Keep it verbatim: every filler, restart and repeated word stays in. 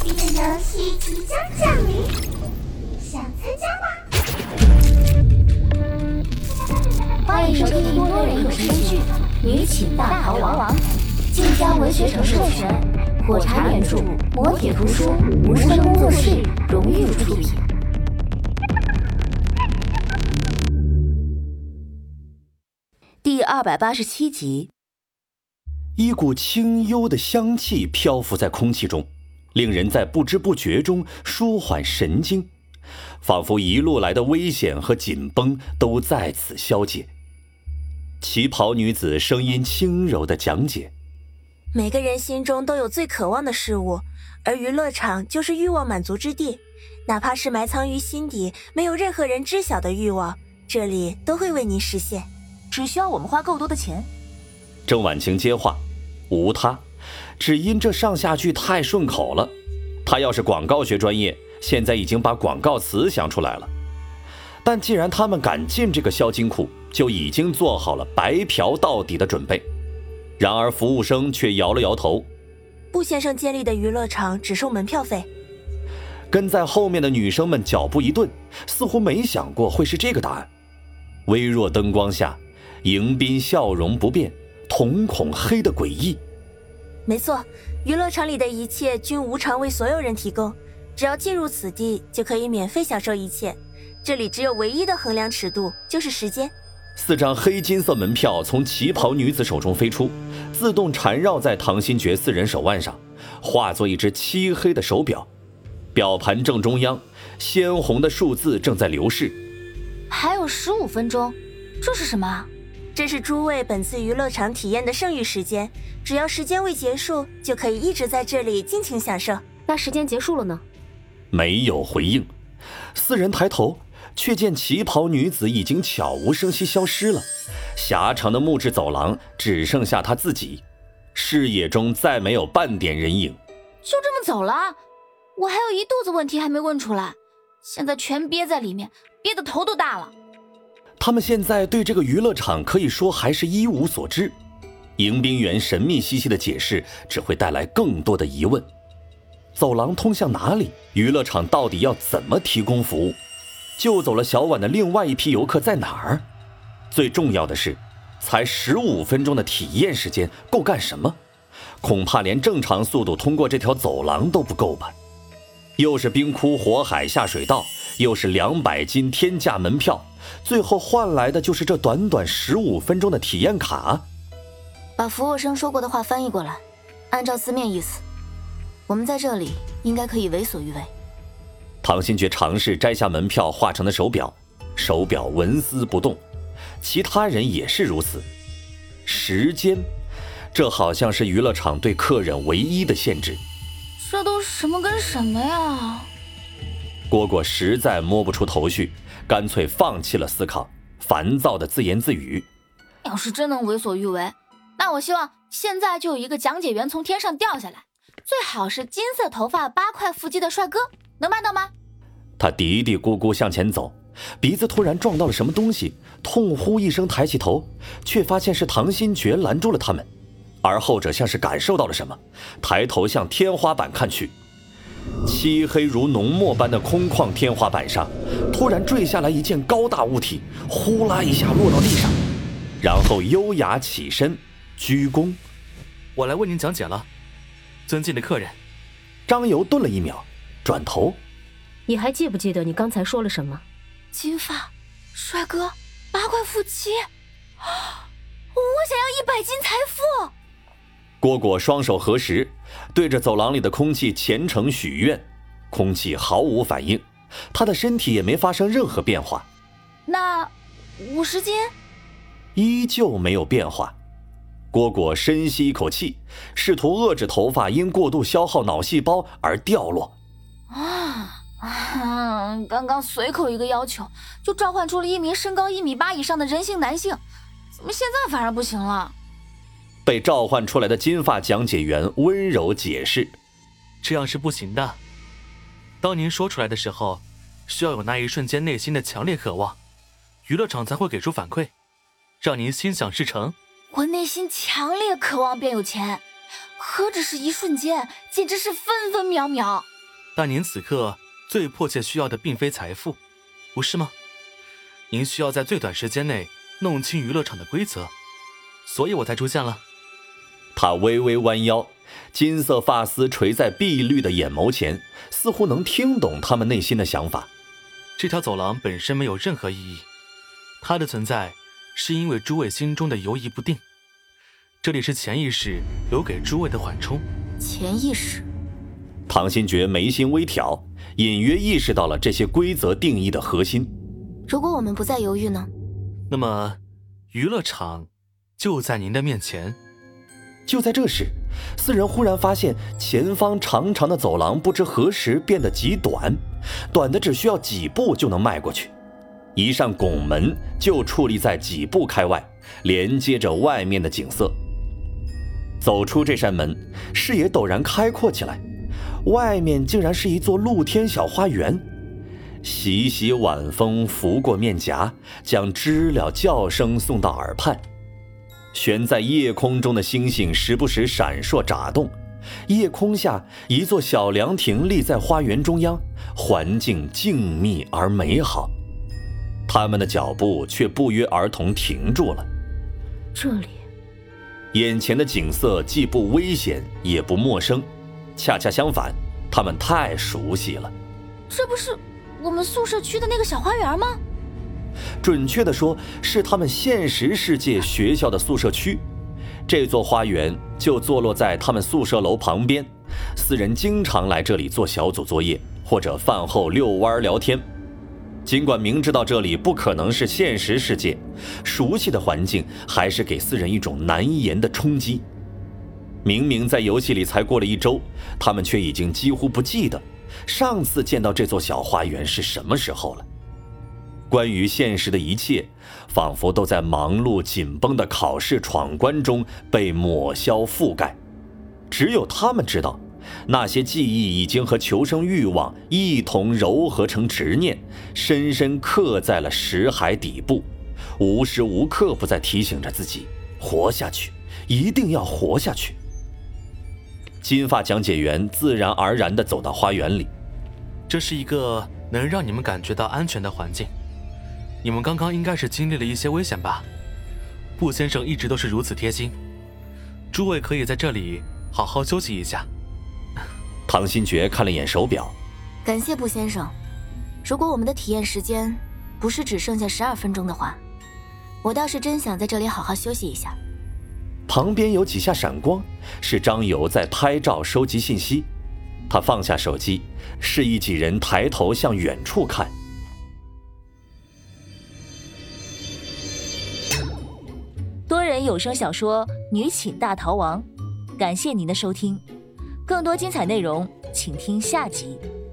这个游戏即将降临，想参加吗？ 欢迎收听多人有声剧《女寝大逃亡》，晋江文学城授权，火柴原著，磨铁图书，无声工作室荣誉出品。第二百八十七集。 一股清幽的香气漂浮在空气中，令人在不知不觉中舒缓神经，仿佛一路来的危险和紧绷都在此消解。旗袍女子声音轻柔地讲解： 每个人心中都有最渴望的事物，而娱乐场就是欲望满足之地，哪怕是埋藏于心底没有任何人知晓的欲望，这里都会为您实现， 只需要我们花够多的钱。 郑婉晴接话，无他，只因这上下句太顺口了。他要是广告学专业，现在已经把广告词想出来了。但既然他们敢进这个销金库，就已经做好了白嫖到底的准备。然而服务生却摇了摇头： 布先生建立的娱乐场只收门票费。 跟在后面的女生们脚步一顿，似乎没想过会是这个答案。微弱灯光下，迎宾笑容不变，瞳孔黑得诡异。 没错，娱乐场里的一切均无偿为所有人提供，只要进入此地就可以免费享受一切，这里只有唯一的衡量尺度，就是时间。 四张黑金色门票从旗袍女子手中飞出，自动缠绕在唐新觉四人手腕上，化作一只漆黑的手表。表盘正中央，鲜红的数字正在流逝。 还有十五分钟，这是什么？ 这是诸位本次娱乐场体验的剩余时间，只要时间未结束，就可以一直在这里尽情享受。 那时间结束了呢？ 没有回应。四人抬头，却见旗袍女子已经悄无声息消失了。狭长的木质走廊只剩下她自己，视野中再没有半点人影。 就这么走了？我还有一肚子问题还没问出来，现在全憋在里面，憋得头都大了。 他们现在对这个娱乐场可以说还是一无所知，迎宾员神秘兮兮的解释只会带来更多的疑问。走廊通向哪里？娱乐场到底要怎么提供服务？救走了小婉的另外一批游客在哪儿？最重要的是，才十五分钟的体验时间够干什么？恐怕连正常速度通过这条走廊都不够吧。又是冰窟火海下水道，又是两百斤天价门票，最后换来的就是这短短十五分钟的体验卡。 把服务生说过的话翻译过来，按照字面意思，我们在这里应该可以为所欲为。 唐新觉尝试摘下门票画成的手表，手表纹丝不动，其他人也是如此。时间，这好像是娱乐场对客人唯一的限制。 这都什么跟什么呀？ 蝈蝈实在摸不出头绪，干脆放弃了思考，烦躁地自言自语： 要是真能为所欲为，那我希望现在就有一个讲解员从天上掉下来，最好是金色头发八块腹肌的帅哥，能办到吗？ 他嘀嘀咕咕向前走，鼻子突然撞到了什么东西，痛呼一声抬起头，却发现是唐新觉拦住了他们，而后者像是感受到了什么，抬头向天花板看去。漆黑如浓墨般的空旷天花板上，突然坠下来一件高大物体，呼啦一下落到地上，然后优雅起身鞠躬： 我来为您讲解了，尊敬的客人。 张游顿了一秒，转头： 你还记不记得你刚才说了什么？ 金发帅哥八块腹肌，我想要一百斤财富。 蝈蝈双手合十，对着走廊里的空气虔诚许愿，空气毫无反应，他的身体也没发生任何变化。 那五十斤依旧没有变化。蝈蝈深吸一口气，试图遏制头发因过度消耗脑细胞而掉落。 啊啊！刚刚随口一个要求，就召唤出了一名身高一米八以上的人形男性，怎么现在反而不行了？ 被召唤出来的金发讲解员温柔解释： 这样是不行的。当您说出来的时候，需要有那一瞬间内心的强烈渴望，娱乐场才会给出反馈，让您心想事成。 我内心强烈渴望变有钱，何止是一瞬间，简直是分分秒秒。 但您此刻最迫切需要的并非财富，不是吗？您需要在最短时间内弄清娱乐场的规则，所以我才出现了。 他微微弯腰，金色发丝垂在碧绿的眼眸前，似乎能听懂他们内心的想法。 这条走廊本身没有任何意义，它的存在是因为诸位心中的犹疑不定。这里是潜意识留给诸位的缓冲。 潜意识。 唐新觉眉心微挑，隐约意识到了这些规则定义的核心。 如果我们不再犹豫呢？ 那么，娱乐场就在您的面前。 就在这时，四人忽然发现前方长长的走廊不知何时变得极短，短的只需要几步就能迈过去。一扇拱门就矗立在几步开外，连接着外面的景色。走出这扇门，视野陡然开阔起来，外面竟然是一座露天小花园。习习晚风拂过面颊，将知了叫声送到耳畔。悬在夜空中的星星时不时闪烁眨动，夜空下一座小凉亭立在花园中央，环境静谧而美好。他们的脚步却不约而同停住了。 这里， 眼前的景色既不危险也不陌生，恰恰相反，他们太熟悉了。 这不是我们宿舍区的那个小花园吗？ 准确地说，是他们现实世界学校的宿舍区。这座花园就坐落在他们宿舍楼旁边，四人经常来这里做小组作业，或者饭后遛弯聊天。尽管明知道这里不可能是现实世界，熟悉的环境还是给四人一种难言的冲击。明明在游戏里才过了一周，他们却已经几乎不记得上次见到这座小花园是什么时候了。关于现实的一切，仿佛都在忙碌紧绷的考试闯关中被抹消覆盖。只有他们知道，那些记忆已经和求生欲望一同糅合成执念，深深刻在了识海底部，无时无刻不在提醒着自己活下去，一定要活下去。金发讲解员自然而然地走到花园里。 这是一个能让你们感觉到安全的环境。你们刚刚应该是经历了一些危险吧？布先生一直都是如此贴心，诸位可以在这里好好休息一下。 唐新觉看了眼手表， 感谢布先生。如果我们的体验时间不是只剩下十二分钟的话，我倒是真想在这里好好休息一下。 旁边有几下闪光，是张游在拍照收集信息。他放下手机，示意几人抬头向远处看。 多人有声小说《女寝大逃亡》，感谢您的收听，更多精彩内容请听下集。